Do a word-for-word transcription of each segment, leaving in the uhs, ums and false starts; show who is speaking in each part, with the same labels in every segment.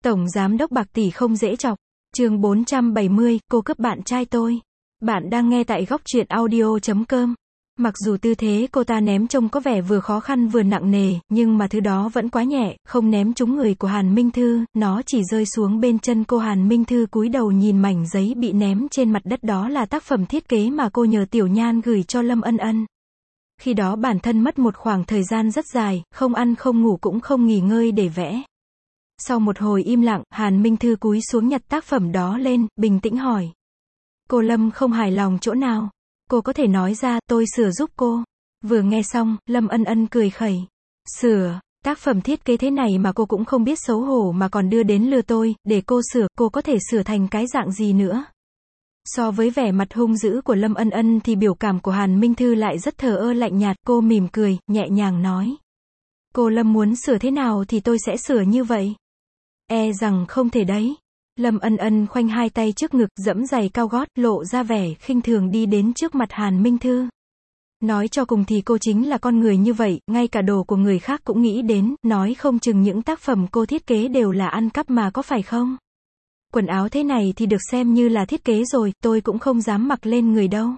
Speaker 1: Tổng giám đốc bạc tỷ không dễ chọc. Chương bốn trăm bảy mươi, cô cướp bạn trai tôi. Bạn đang nghe tại góc truyện audio chấm com. Mặc dù tư thế cô ta ném trông có vẻ vừa khó khăn vừa nặng nề, nhưng mà thứ đó vẫn quá nhẹ, không ném trúng người của Hàn Minh Thư, nó chỉ rơi xuống bên chân cô. Hàn Minh Thư cúi đầu nhìn mảnh giấy bị ném trên mặt đất, đó là tác phẩm thiết kế mà cô nhờ Tiểu Nhan gửi cho Lâm Ân Ân. Khi đó bản thân mất một khoảng thời gian rất dài, không ăn không ngủ cũng không nghỉ ngơi để vẽ. Sau một hồi im lặng, Hàn Minh Thư cúi xuống nhặt tác phẩm đó lên, bình tĩnh hỏi. Cô Lâm không hài lòng chỗ nào? Cô có thể nói ra, tôi sửa giúp cô. Vừa nghe xong, Lâm Ân Ân cười khẩy. Sửa, tác phẩm thiết kế thế này mà cô cũng không biết xấu hổ mà còn đưa đến lừa tôi, để cô sửa, cô có thể sửa thành cái dạng gì nữa? So với vẻ mặt hung dữ của Lâm Ân Ân thì biểu cảm của Hàn Minh Thư lại rất thờ ơ lạnh nhạt, cô mỉm cười, nhẹ nhàng nói. Cô Lâm muốn sửa thế nào thì tôi sẽ sửa như vậy. E rằng không thể đấy. Lâm Ân Ân khoanh hai tay trước ngực, giẫm giày cao gót, lộ ra vẻ khinh thường đi đến trước mặt Hàn Minh Thư. Nói cho cùng thì cô chính là con người như vậy, ngay cả đồ của người khác cũng nghĩ đến, nói không chừng những tác phẩm cô thiết kế đều là ăn cắp mà, có phải không? Quần áo thế này thì được xem như là thiết kế rồi, tôi cũng không dám mặc lên người đâu.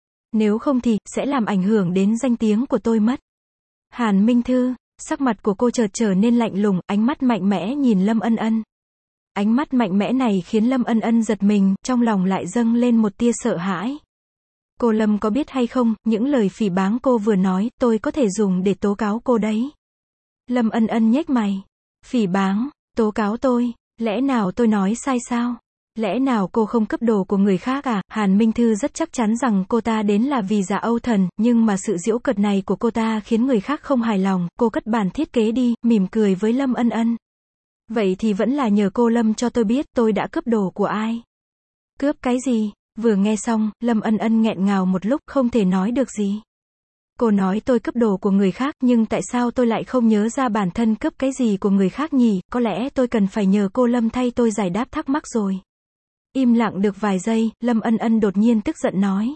Speaker 1: Nếu không thì, sẽ làm ảnh hưởng đến danh tiếng của tôi mất. Hàn Minh Thư, sắc mặt của cô chợt trở nên lạnh lùng, ánh mắt mạnh mẽ nhìn Lâm Ân Ân. Ánh mắt mạnh mẽ này khiến Lâm Ân Ân giật mình, trong lòng lại dâng lên một tia sợ hãi. Cô Lâm có biết hay không, những lời phỉ báng cô vừa nói, tôi có thể dùng để tố cáo cô đấy. Lâm Ân Ân nhếch mày. Phỉ báng, tố cáo tôi, lẽ nào tôi nói sai sao? Lẽ nào cô không cướp đồ của người khác à? Hàn Minh Thư rất chắc chắn rằng cô ta đến là vì Dạ Âu Thần, nhưng mà sự giễu cợt này của cô ta khiến người khác không hài lòng, cô cất bản thiết kế đi, mỉm cười với Lâm Ân Ân. Vậy thì vẫn là nhờ cô Lâm cho tôi biết, tôi đã cướp đồ của ai? Cướp cái gì? Vừa nghe xong, Lâm Ân Ân nghẹn ngào một lúc, không thể nói được gì. Cô nói tôi cướp đồ của người khác, nhưng tại sao tôi lại không nhớ ra bản thân cướp cái gì của người khác nhỉ? Có lẽ tôi cần phải nhờ cô Lâm thay tôi giải đáp thắc mắc rồi. Im lặng được vài giây, Lâm Ân Ân đột nhiên tức giận nói.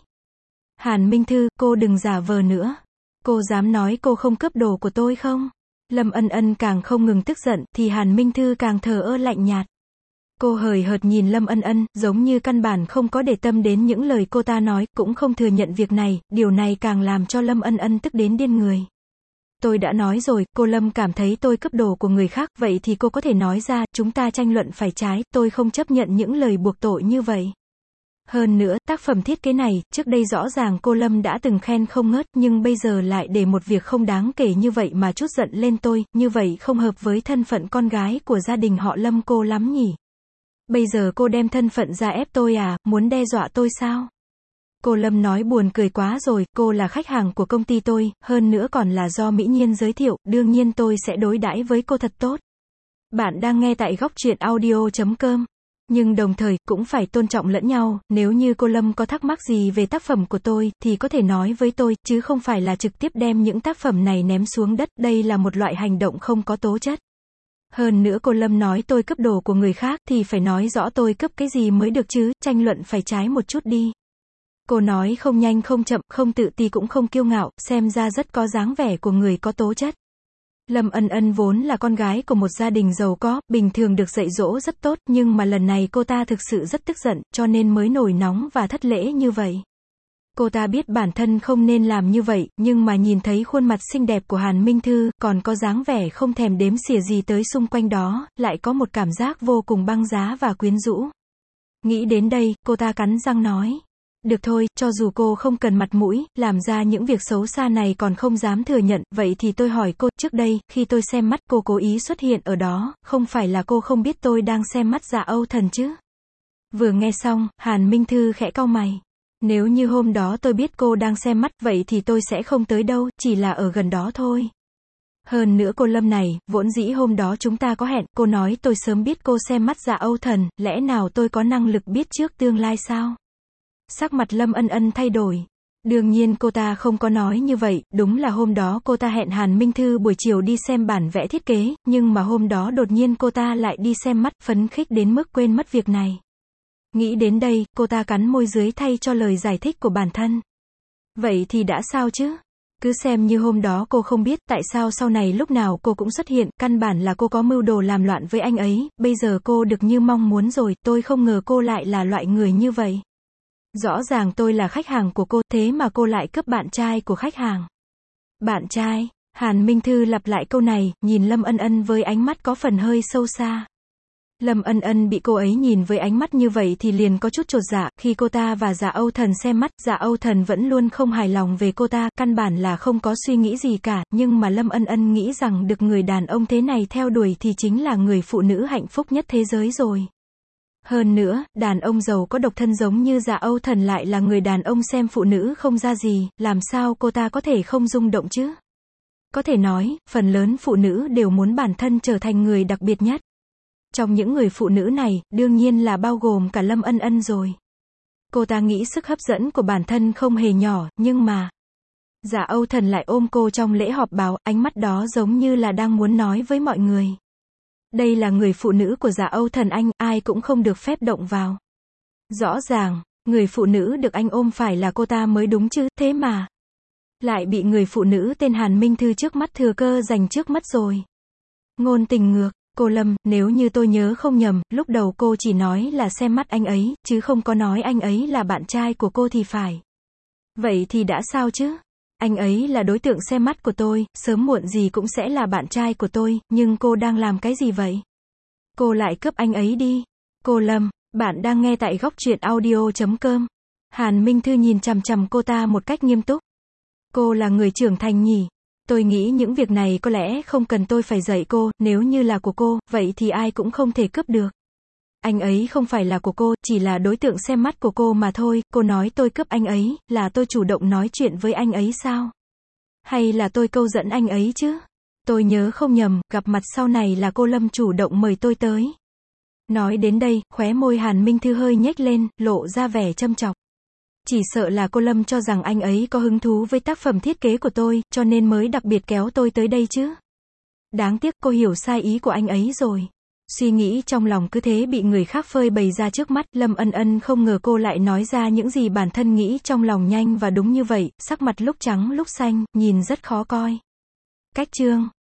Speaker 1: Hàn Minh Thư, cô đừng giả vờ nữa. Cô dám nói cô không cướp đồ của tôi không? Lâm Ân Ân càng không ngừng tức giận, thì Hàn Minh Thư càng thờ ơ lạnh nhạt. Cô hời hợt nhìn Lâm Ân Ân, giống như căn bản không có để tâm đến những lời cô ta nói, cũng không thừa nhận việc này, điều này càng làm cho Lâm Ân Ân tức đến điên người. Tôi đã nói rồi, cô Lâm cảm thấy tôi cướp đồ của người khác, vậy thì cô có thể nói ra, chúng ta tranh luận phải trái, tôi không chấp nhận những lời buộc tội như vậy. Hơn nữa, tác phẩm thiết kế này, trước đây rõ ràng cô Lâm đã từng khen không ngớt, nhưng bây giờ lại để một việc không đáng kể như vậy mà trút giận lên tôi, như vậy không hợp với thân phận con gái của gia đình họ Lâm cô lắm nhỉ. Bây giờ cô đem thân phận ra ép tôi à, muốn đe dọa tôi sao? Cô Lâm nói buồn cười quá rồi, cô là khách hàng của công ty tôi, hơn nữa còn là do Mỹ Nhiên giới thiệu, đương nhiên tôi sẽ đối đãi với cô thật tốt. Bạn đang nghe tại góc truyện audio chấm com. Nhưng đồng thời, cũng phải tôn trọng lẫn nhau, nếu như cô Lâm có thắc mắc gì về tác phẩm của tôi, thì có thể nói với tôi, chứ không phải là trực tiếp đem những tác phẩm này ném xuống đất, đây là một loại hành động không có tố chất. Hơn nữa cô Lâm nói tôi cướp đồ của người khác, thì phải nói rõ tôi cướp cái gì mới được chứ, tranh luận phải trái một chút đi. Cô nói không nhanh không chậm, không tự ti cũng không kiêu ngạo, xem ra rất có dáng vẻ của người có tố chất. Lâm Ân Ân vốn là con gái của một gia đình giàu có, bình thường được dạy dỗ rất tốt, nhưng mà lần này cô ta thực sự rất tức giận, cho nên mới nổi nóng và thất lễ như vậy. Cô ta biết bản thân không nên làm như vậy, nhưng mà nhìn thấy khuôn mặt xinh đẹp của Hàn Minh Thư, còn có dáng vẻ không thèm đếm xỉa gì tới xung quanh đó, lại có một cảm giác vô cùng băng giá và quyến rũ. Nghĩ đến đây, cô ta cắn răng nói. Được thôi, cho dù cô không cần mặt mũi, làm ra những việc xấu xa này còn không dám thừa nhận, vậy thì tôi hỏi cô, trước đây, khi tôi xem mắt cô cố ý xuất hiện ở đó, không phải là cô không biết tôi đang xem mắt Dạ Âu Thần chứ? Vừa nghe xong, Hàn Minh Thư khẽ cau mày. Nếu như hôm đó tôi biết cô đang xem mắt, vậy thì tôi sẽ không tới đâu, chỉ là ở gần đó thôi. Hơn nữa cô Lâm này, vốn dĩ hôm đó chúng ta có hẹn, cô nói tôi sớm biết cô xem mắt Dạ Âu Thần, lẽ nào tôi có năng lực biết trước tương lai sao? Sắc mặt Lâm Ân Ân thay đổi. Đương nhiên cô ta không có nói như vậy, đúng là hôm đó cô ta hẹn Hàn Minh Thư buổi chiều đi xem bản vẽ thiết kế, nhưng mà hôm đó đột nhiên cô ta lại đi xem mắt, phấn khích đến mức quên mất việc này. Nghĩ đến đây, cô ta cắn môi dưới thay cho lời giải thích của bản thân. Vậy thì đã sao chứ? Cứ xem như hôm đó cô không biết, tại sao sau này lúc nào cô cũng xuất hiện, căn bản là cô có mưu đồ làm loạn với anh ấy, bây giờ cô được như mong muốn rồi, tôi không ngờ cô lại là loại người như vậy. Rõ ràng tôi là khách hàng của cô, thế mà cô lại cướp bạn trai của khách hàng. Bạn trai? Hàn Minh Thư lặp lại câu này, nhìn Lâm Ân Ân với ánh mắt có phần hơi sâu xa. Lâm Ân Ân bị cô ấy nhìn với ánh mắt như vậy thì liền có chút chột dạ, khi cô ta và Dạ Âu Thần xem mắt, Dạ Âu Thần vẫn luôn không hài lòng về cô ta, căn bản là không có suy nghĩ gì cả, nhưng mà Lâm Ân Ân nghĩ rằng được người đàn ông thế này theo đuổi thì chính là người phụ nữ hạnh phúc nhất thế giới rồi. Hơn nữa, đàn ông giàu có độc thân giống như Dạ Âu Thần lại là người đàn ông xem phụ nữ không ra gì, làm sao cô ta có thể không rung động chứ? Có thể nói, phần lớn phụ nữ đều muốn bản thân trở thành người đặc biệt nhất. Trong những người phụ nữ này, đương nhiên là bao gồm cả Lâm Ân Ân rồi. Cô ta nghĩ sức hấp dẫn của bản thân không hề nhỏ, nhưng mà Dạ Âu Thần lại ôm cô trong lễ họp báo, ánh mắt đó giống như là đang muốn nói với mọi người. Đây là người phụ nữ của Dạ Âu Thần anh, ai cũng không được phép động vào. Rõ ràng, người phụ nữ được anh ôm phải là cô ta mới đúng chứ, thế mà lại bị người phụ nữ tên Hàn Minh Thư trước mắt thừa cơ giành trước mắt rồi. Ngôn tình ngược. Cô Lâm, nếu như tôi nhớ không nhầm, lúc đầu cô chỉ nói là xem mắt anh ấy, chứ không có nói anh ấy là bạn trai của cô thì phải. Vậy thì đã sao chứ? Anh ấy là đối tượng xem mắt của tôi, sớm muộn gì cũng sẽ là bạn trai của tôi, nhưng cô đang làm cái gì vậy? Cô lại cướp anh ấy đi. Cô Lâm, bạn đang nghe tại góc truyện audio chấm com. Hàn Minh Thư nhìn chằm chằm cô ta một cách nghiêm túc. Cô là người trưởng thành nhỉ? Tôi nghĩ những việc này có lẽ không cần tôi phải dạy cô, nếu như là của cô, vậy thì ai cũng không thể cướp được. Anh ấy không phải là của cô, chỉ là đối tượng xem mắt của cô mà thôi, cô nói tôi cướp anh ấy, là tôi chủ động nói chuyện với anh ấy sao? Hay là tôi câu dẫn anh ấy chứ? Tôi nhớ không nhầm, gặp mặt sau này là cô Lâm chủ động mời tôi tới. Nói đến đây, khóe môi Hàn Minh Thư hơi nhếch lên, lộ ra vẻ châm chọc. Chỉ sợ là cô Lâm cho rằng anh ấy có hứng thú với tác phẩm thiết kế của tôi, cho nên mới đặc biệt kéo tôi tới đây chứ. Đáng tiếc cô hiểu sai ý của anh ấy rồi. Suy nghĩ trong lòng cứ thế bị người khác phơi bày ra trước mắt, Lâm Ân Ân không ngờ cô lại nói ra những gì bản thân nghĩ trong lòng nhanh và đúng như vậy, sắc mặt lúc trắng lúc xanh, nhìn rất khó coi. Cách chương